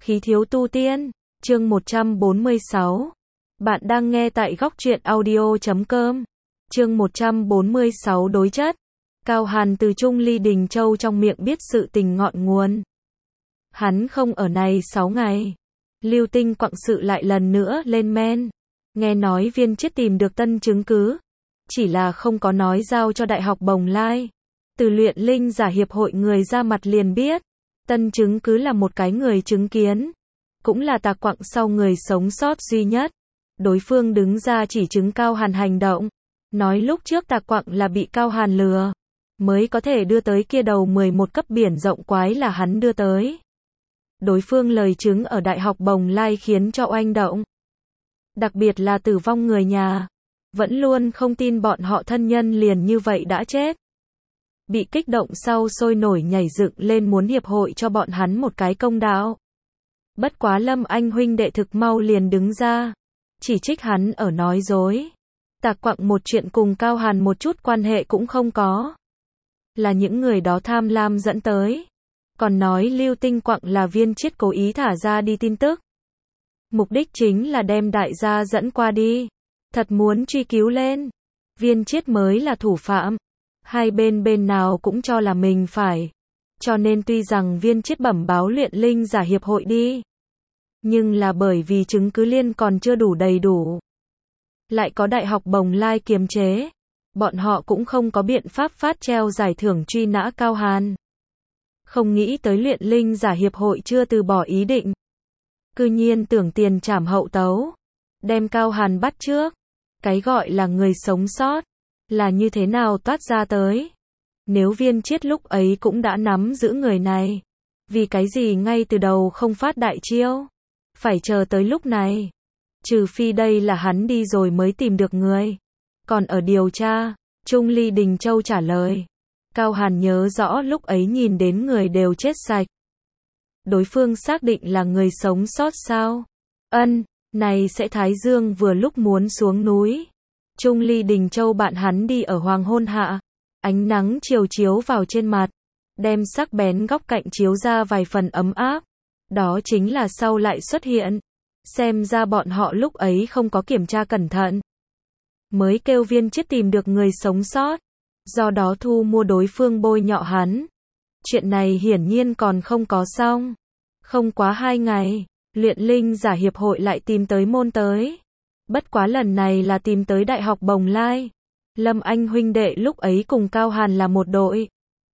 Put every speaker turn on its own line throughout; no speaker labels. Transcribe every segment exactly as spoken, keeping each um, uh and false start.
Khí thiếu tu tiên, chương một trăm bốn mươi sáu. Bạn đang nghe tại góc truyện audio chấm com. Chương một trăm bốn mươi sáu đối chất. Cao Hàn từ Trung Ly Đình Châu trong miệng biết sự tình ngọn nguồn. Hắn không ở này sáu ngày. Lưu Tinh quặng sự lại lần nữa lên men. Nghe nói Viên Chiết tìm được tân chứng cứ. Chỉ là không có nói giao cho Đại học Bồng Lai. Từ luyện linh giả hiệp hội người ra mặt liền biết. Tân chứng cứ là một cái người chứng kiến. Cũng là Tạc Quặng sau người sống sót duy nhất. Đối phương đứng ra chỉ chứng Cao Hàn hành động. Nói lúc trước Tạc Quặng là bị Cao Hàn lừa. Mới có thể đưa tới kia đầu mười một cấp biển rộng quái là hắn đưa tới. Đối phương lời chứng ở Đại học Bồng Lai khiến cho oanh động. Đặc biệt là tử vong người nhà. Vẫn luôn không tin bọn họ thân nhân liền như vậy đã chết. Bị kích động sau sôi nổi nhảy dựng lên muốn hiệp hội cho bọn hắn một cái công đạo. Bất quá Lâm Anh huynh đệ thực mau liền đứng ra. Chỉ trích hắn ở nói dối. Tạc Quặng một chuyện cùng Cao Hàn một chút quan hệ cũng không có. Là những người đó tham lam dẫn tới. Còn nói Lưu Tinh Quặng là Viên Chiết cố ý thả ra đi tin tức. Mục đích chính là đem đại gia dẫn qua đi. Thật muốn truy cứu lên. Viên Chiết mới là thủ phạm. Hai bên bên nào cũng cho là mình phải. Cho nên tuy rằng Viên Chiết bẩm báo luyện linh giả hiệp hội đi. Nhưng là bởi vì chứng cứ liên còn chưa đủ đầy đủ. Lại có Đại học Bồng Lai kiềm chế. Bọn họ cũng không có biện pháp phát treo giải thưởng truy nã Cao Hàn. Không nghĩ tới luyện linh giả hiệp hội chưa từ bỏ ý định. Cư nhiên tưởng tiền trảm hậu tấu. Đem Cao Hàn bắt trước. Cái gọi là người sống sót. Là như thế nào toát ra tới. Nếu Viên Chiết lúc ấy cũng đã nắm giữ người này. Vì cái gì ngay từ đầu không phát đại chiêu. Phải chờ tới lúc này. Trừ phi đây là hắn đi rồi mới tìm được người. Còn ở điều tra. Trung Ly Đình Châu trả lời. Cao Hàn nhớ rõ lúc ấy nhìn đến người đều chết sạch. Đối phương xác định là người sống sót sao? Ân, này sẽ Thái Dương vừa lúc muốn xuống núi. Trung Ly Đình Châu bạn hắn đi ở hoàng hôn hạ. Ánh nắng chiều chiếu vào trên mặt. Đem sắc bén góc cạnh chiếu ra vài phần ấm áp. Đó chính là sau lại xuất hiện. Xem ra bọn họ lúc ấy không có kiểm tra cẩn thận. Mới kêu Viên Chiết tìm được người sống sót. Do đó thu mua đối phương bôi nhọ hắn. Chuyện này hiển nhiên còn không có xong. Không quá hai ngày, luyện linh giả hiệp hội lại tìm tới môn tới. Bất quá lần này là tìm tới Đại học Bồng Lai. Lâm Anh huynh đệ lúc ấy cùng Cao Hàn là một đội.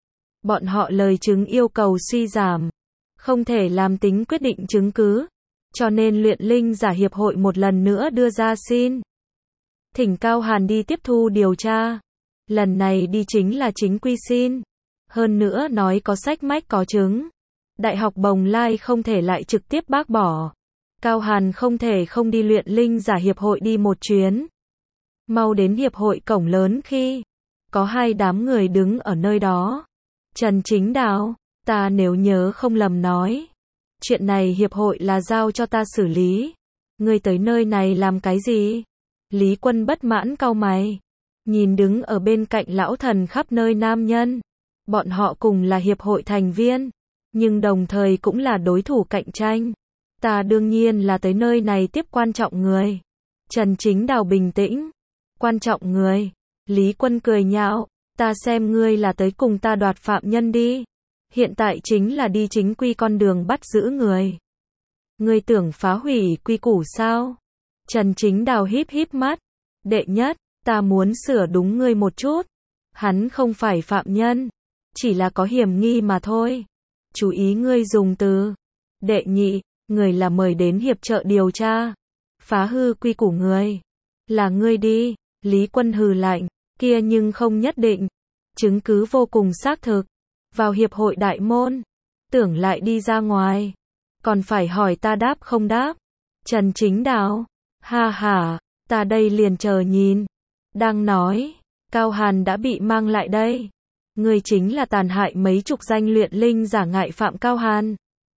Bọn họ lời chứng yêu cầu suy giảm. Không thể làm tính quyết định chứng cứ. Cho nên luyện linh giả hiệp hội một lần nữa đưa ra xin. Thỉnh Cao Hàn đi tiếp thu điều tra. Lần này đi chính là chính quy xin. Hơn nữa nói có sách mách có chứng. Đại học Bồng Lai không thể lại trực tiếp bác bỏ. Cao Hàn không thể không đi luyện linh giả hiệp hội đi một chuyến. Mau đến hiệp hội cổng lớn khi có hai đám người đứng ở nơi đó. Trần Chính Đào, ta nếu nhớ không lầm nói. Chuyện này hiệp hội là giao cho ta xử lý. Ngươi tới nơi này làm cái gì? Lý Quân bất mãn cau mày. Nhìn đứng ở bên cạnh lão thần khắp nơi nam nhân. Bọn họ cùng là hiệp hội thành viên. Nhưng đồng thời cũng là đối thủ cạnh tranh. Ta đương nhiên là tới nơi này tiếp quan trọng người. Trần Chính Đào bình tĩnh. Quan trọng người. Lý Quân cười nhạo. Ta xem ngươi là tới cùng ta đoạt phạm nhân đi. Hiện tại chính là đi chính quy con đường bắt giữ người. Ngươi tưởng phá hủy quy củ sao? Trần Chính Đào híp híp mắt. Đệ nhất, ta muốn sửa đúng ngươi một chút. Hắn không phải phạm nhân. Chỉ là có hiểm nghi mà thôi. Chú ý ngươi dùng từ. Đệ nhị, người là mời đến hiệp trợ điều tra. Phá hư quy củ người. Là ngươi đi. Lý Quân hừ lạnh. Kia nhưng không nhất định. Chứng cứ vô cùng xác thực. Vào hiệp hội đại môn. Tưởng lại đi ra ngoài. Còn phải hỏi ta đáp không đáp. Trần Chính Đào. Ha ha, ta đây liền chờ nhìn. Đang nói. Cao Hàn đã bị mang lại đây. Người chính là tàn hại mấy chục danh luyện linh giả ngại phạm Cao Hàn.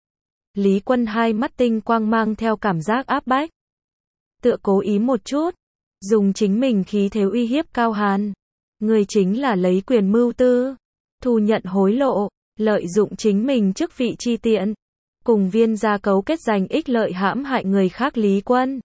Lý Quân hai mắt tinh quang mang theo cảm giác áp bách. Tựa cố ý một chút. Dùng chính mình khí thế uy hiếp Cao Hàn. Người chính là lấy quyền mưu tư. Thu nhận hối lộ. Lợi dụng chính mình chức vị chi tiện. cùng Viên gia cấu kết giành ích lợi hãm hại người khác Lý Quân.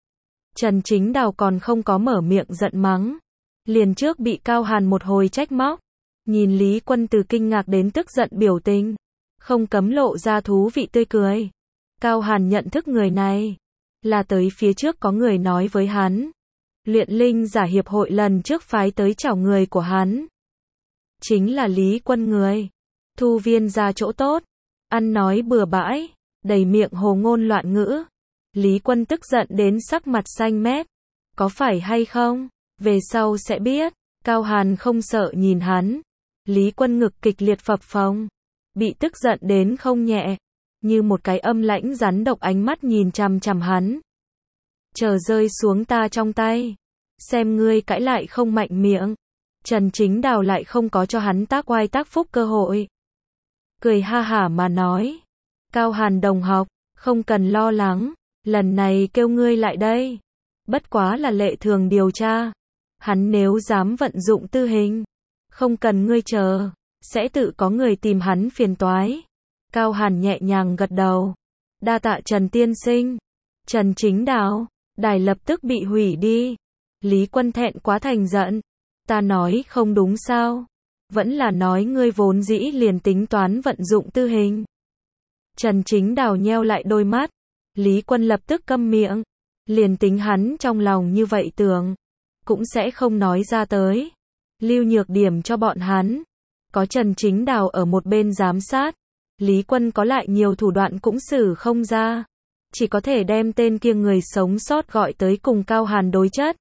Trần Chính Đào còn không có mở miệng giận mắng. Liền trước bị Cao Hàn một hồi trách móc. Nhìn Lý Quân từ kinh ngạc đến tức giận biểu tình. Không cấm lộ ra thú vị tươi cười. Cao Hàn nhận thức người này. Là tới phía trước có người nói với hắn. Luyện linh giả hiệp hội lần trước phái tới chào người của hắn. Chính là Lý Quân người. Thu Viên gia chỗ tốt. Ăn nói bừa bãi. Đầy miệng hồ ngôn loạn ngữ. Lý Quân tức giận đến sắc mặt xanh mét. Có phải hay không? Về sau sẽ biết. Cao Hàn không sợ nhìn hắn. Lý Quân ngực kịch liệt phập phồng. Bị tức giận đến không nhẹ. Như một cái âm lãnh rắn độc ánh mắt nhìn chằm chằm hắn. Chờ rơi xuống ta trong tay. Xem ngươi cãi lại không mạnh miệng. Trần Chính Đào lại không có cho hắn tác oai tác phúc cơ hội. Cười ha hả mà nói. Cao Hàn đồng học, không cần lo lắng. Lần này kêu ngươi lại đây. Bất quá là lệ thường điều tra. Hắn nếu dám vận dụng tư hình. Không cần ngươi chờ. Sẽ tự có người tìm hắn phiền toái. Cao Hàn nhẹ nhàng gật đầu. Đa tạ Trần tiên sinh. Trần Chính Đào, đài lập tức bị hủy đi. Lý Quân thẹn quá thành giận. Ta nói không đúng sao? Vẫn là nói ngươi vốn dĩ liền tính toán vận dụng tư hình. Trần Chính Đào nheo lại đôi mắt. Lý Quân lập tức câm miệng. Liền tính hắn trong lòng như vậy tưởng. Cũng sẽ không nói ra tới. Lưu nhược điểm cho bọn hắn. Có Trần Chính Đào ở một bên giám sát. Lý Quân có lại nhiều thủ đoạn cũng xử không ra. Chỉ có thể đem tên kia người sống sót gọi tới cùng Cao Hàn đối chất.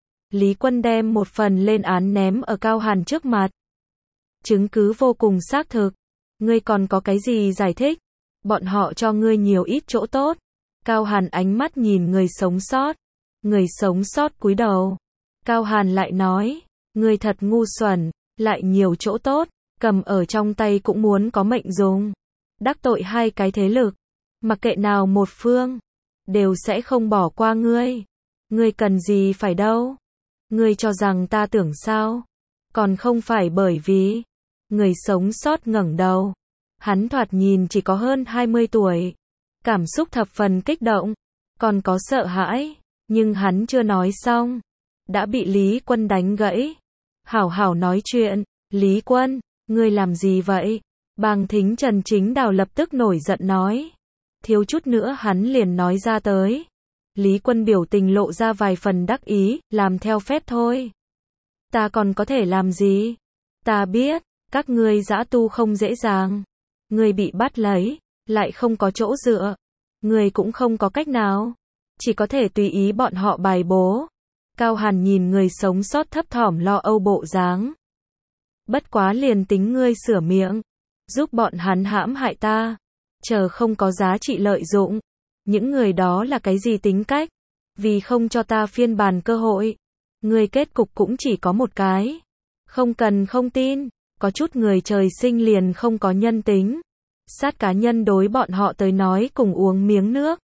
Lý Quân đem một phần lên án ném ở Cao Hàn trước mặt. Chứng cứ vô cùng xác thực. Ngươi còn có cái gì giải thích? Bọn họ cho ngươi nhiều ít chỗ tốt. Cao Hàn ánh mắt nhìn người sống sót. Người sống sót cúi đầu. Cao Hàn lại nói. Ngươi thật ngu xuẩn. Lại nhiều chỗ tốt. Cầm ở trong tay cũng muốn có mệnh dùng. Đắc tội hai cái thế lực. Mặc kệ nào một phương. Đều sẽ không bỏ qua ngươi. Ngươi cần gì phải đâu. Ngươi cho rằng ta tưởng sao? Còn không phải bởi vì. Người sống sót ngẩng đầu. Hắn thoạt nhìn chỉ có hơn hai mươi tuổi. Cảm xúc thập phần kích động. Còn có sợ hãi. Nhưng hắn chưa nói xong. Đã bị Lý Quân đánh gãy. Hảo hảo nói chuyện. Lý Quân, ngươi làm gì vậy? Bàng Thính Trần Chính Đào lập tức nổi giận nói. Thiếu chút nữa hắn liền nói ra tới. Lý Quân biểu tình lộ ra vài phần đắc ý, làm theo phép thôi. Ta còn có thể làm gì? Ta biết, các ngươi dã tu không dễ dàng. Ngươi bị bắt lấy, lại không có chỗ dựa. Ngươi cũng không có cách nào. Chỉ có thể tùy ý bọn họ bài bố. Cao Hàn nhìn người sống sót thấp thỏm lo âu bộ dáng. Bất quá liền tính ngươi sửa miệng. Giúp bọn hắn hãm hại ta. Chờ không có giá trị lợi dụng. Những người đó là cái gì tính cách? Vì không cho ta phiên bản cơ hội. Ngươi kết cục cũng chỉ có một cái. Không cần không tin. Có chút người trời sinh liền không có nhân tính. Sát cá nhân đối bọn họ tới nói cùng uống miếng nước.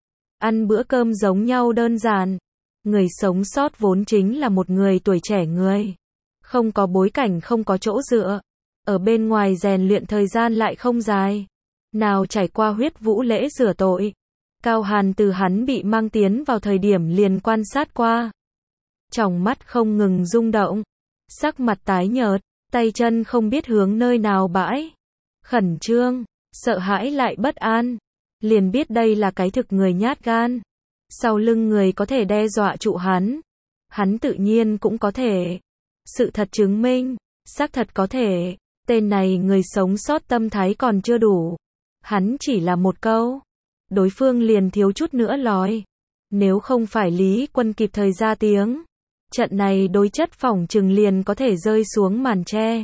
Ăn bữa cơm giống nhau đơn giản. Người sống sót vốn chính là một người tuổi trẻ người. Không có bối cảnh không có chỗ dựa. Ở bên ngoài rèn luyện thời gian lại không dài. Nào trải qua huyết vũ lễ rửa tội. Cao Hàn từ hắn bị mang tiến vào thời điểm liền quan sát qua. Tròng mắt không ngừng rung động. Sắc mặt tái nhợt. Tay chân không biết hướng nơi nào bãi. Khẩn trương. Sợ hãi lại bất an. Liền biết đây là cái thực người nhát gan. Sau lưng người có thể đe dọa trụ hắn. Hắn tự nhiên cũng có thể. Sự thật chứng minh. Xác thật có thể. Tên này người sống sót tâm thái còn chưa đủ. Hắn chỉ là một câu. Đối phương liền thiếu chút nữa lòi. Nếu không phải Lý Quân kịp thời ra tiếng. Trận này đối chất phỏng chừng liền có thể rơi xuống màn tre.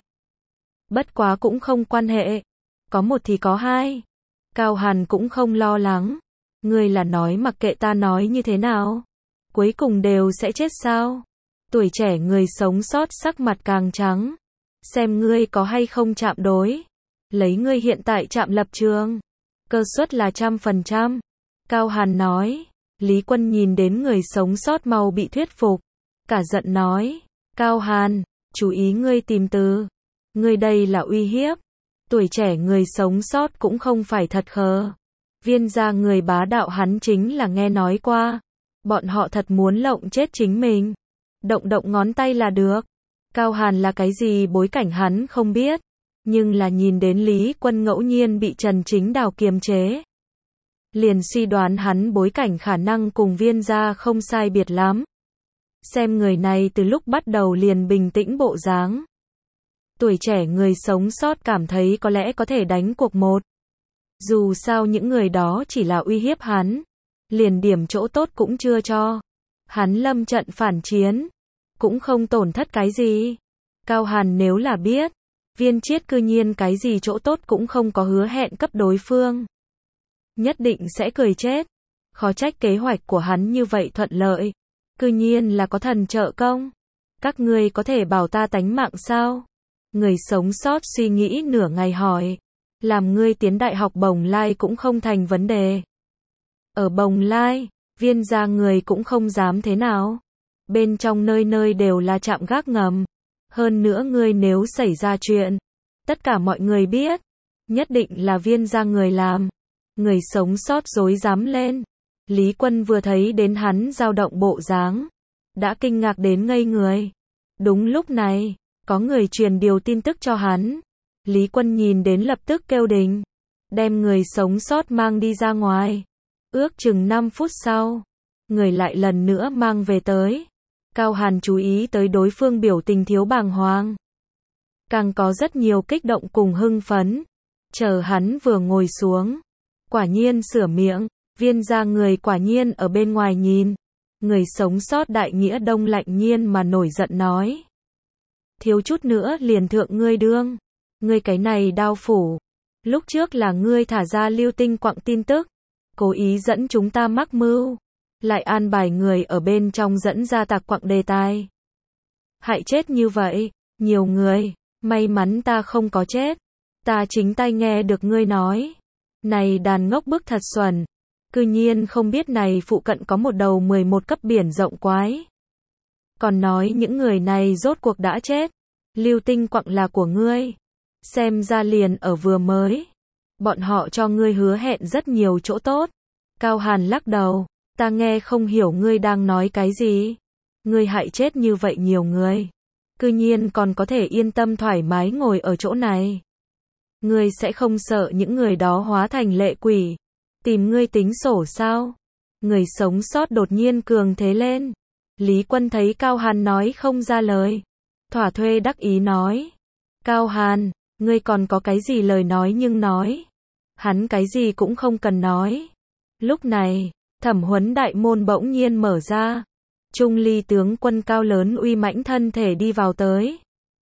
Bất quá cũng không quan hệ. Có một thì có hai. Cao Hàn cũng không lo lắng. Ngươi là nói mặc kệ ta nói như thế nào. Cuối cùng đều sẽ chết sao? Tuổi trẻ người sống sót sắc mặt càng trắng. Xem ngươi có hay không chạm đối. Lấy ngươi hiện tại chạm lập trường. Cơ suất là trăm phần trăm. Cao Hàn nói. Lý Quân nhìn đến người sống sót mau bị thuyết phục. Cả giận nói. Cao Hàn, chú ý ngươi tìm từ. Ngươi đây là uy hiếp. Tuổi trẻ người sống sót cũng không phải thật khờ. Viên gia người bá đạo hắn chính là nghe nói qua. Bọn họ thật muốn lộng chết chính mình. Động động ngón tay là được. Cao Hàn là cái gì bối cảnh hắn không biết. Nhưng là nhìn đến Lý Quân ngẫu nhiên bị Trần Chính Đào kiềm chế. Liền suy đoán hắn bối cảnh khả năng cùng Viên gia không sai biệt lắm. Xem người này từ lúc bắt đầu liền bình tĩnh bộ dáng. Tuổi trẻ người sống sót cảm thấy có lẽ có thể đánh cuộc một. Dù sao những người đó chỉ là uy hiếp hắn. Liền điểm chỗ tốt cũng chưa cho. Hắn lâm trận phản chiến. Cũng không tổn thất cái gì. Cao Hàn nếu là biết. Viên Chiết cư nhiên cái gì chỗ tốt cũng không có hứa hẹn cấp đối phương. Nhất định sẽ cười chết. Khó trách kế hoạch của hắn như vậy thuận lợi. Cư nhiên là có thần trợ công. Các ngươi có thể bảo ta tánh mạng sao? Người sống sót suy nghĩ nửa ngày hỏi. Làm ngươi tiến đại học Bồng Lai cũng không thành vấn đề. Ở Bồng Lai, Viên gia người cũng không dám thế nào. Bên trong nơi nơi đều là trạm gác ngầm. Hơn nữa ngươi nếu xảy ra chuyện, tất cả mọi người biết, nhất định là Viên gia người làm. Người sống sót rối rắm lên. Lý Quân vừa thấy đến hắn dao động bộ dáng, đã kinh ngạc đến ngây người. Đúng lúc này, có người truyền điều tin tức cho hắn. Lý Quân nhìn đến lập tức kêu đình, đem người sống sót mang đi ra ngoài. Ước chừng năm phút sau, người lại lần nữa mang về tới. Cao Hàn chú ý tới đối phương biểu tình thiếu bàng hoàng. Càng có rất nhiều kích động cùng hưng phấn. Chờ hắn vừa ngồi xuống, quả nhiên sửa miệng, Viên gia người quả nhiên ở bên ngoài nhìn. Người sống sót đại nghĩa đông lạnh nhiên mà nổi giận nói. Thiếu chút nữa liền thượng ngươi đương. Ngươi cái này đao phủ. Lúc trước là ngươi thả ra Lưu Tinh Quặng tin tức. Cố ý dẫn chúng ta mắc mưu. Lại an bài người ở bên trong dẫn ra tạc quặng đề tài. Hại chết như vậy, nhiều người. May mắn ta không có chết. Ta chính tay nghe được ngươi nói. Này đàn ngốc bức thật xuẩn. Cư nhiên không biết này phụ cận có một đầu mười một cấp biển rộng quái. Còn nói những người này rốt cuộc đã chết. Lưu Tinh Quặng là của ngươi. Xem ra liền ở vừa mới. Bọn họ cho ngươi hứa hẹn rất nhiều chỗ tốt. Cao Hàn lắc đầu. Ta nghe không hiểu ngươi đang nói cái gì. Ngươi hại chết như vậy nhiều người. Cư nhiên còn có thể yên tâm thoải mái ngồi ở chỗ này. Ngươi sẽ không sợ những người đó hóa thành lệ quỷ. Tìm ngươi tính sổ sao? Người sống sót đột nhiên cường thế lên. Lý Quân thấy Cao Hàn nói không ra lời. Thỏa thuê đắc ý nói. Cao Hàn, ngươi còn có cái gì lời nói nhưng nói. Hắn cái gì cũng không cần nói. Lúc này, thẩm huấn đại môn bỗng nhiên mở ra. Trung Ly tướng quân cao lớn uy mãnh thân thể đi vào tới.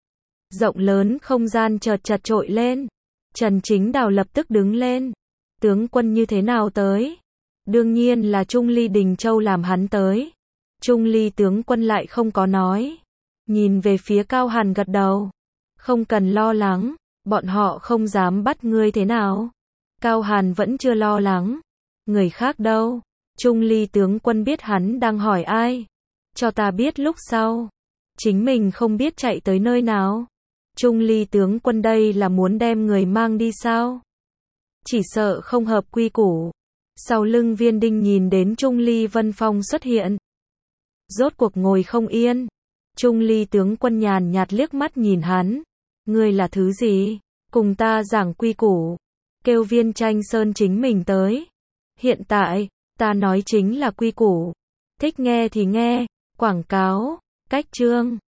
Rộng lớn không gian chợt chật trội lên. Trần Chính Đào lập tức đứng lên. Tướng quân như thế nào tới? Đương nhiên là Trung Ly Đình Châu làm hắn tới. Trung Ly tướng quân lại không có nói. Nhìn về phía Cao Hàn gật đầu. Không cần lo lắng, bọn họ không dám bắt ngươi thế nào. Cao Hàn vẫn chưa lo lắng. Người khác đâu? Trung Ly tướng quân biết hắn đang hỏi ai. Cho ta biết lúc sau. Chính mình không biết chạy tới nơi nào. Trung Ly tướng quân đây là muốn đem người mang đi sao? Chỉ sợ không hợp quy củ. Sau lưng Viên Đinh nhìn đến Trung Ly Vân Phong xuất hiện. Rốt cuộc ngồi không yên. Trung Ly tướng quân nhàn nhạt liếc mắt nhìn hắn. Ngươi là thứ gì? Cùng ta giảng quy củ. Kêu Viên Tranh Sơn chính mình tới. Hiện tại, ta nói chính là quy củ. Thích nghe thì nghe. Quảng cáo, cách chương.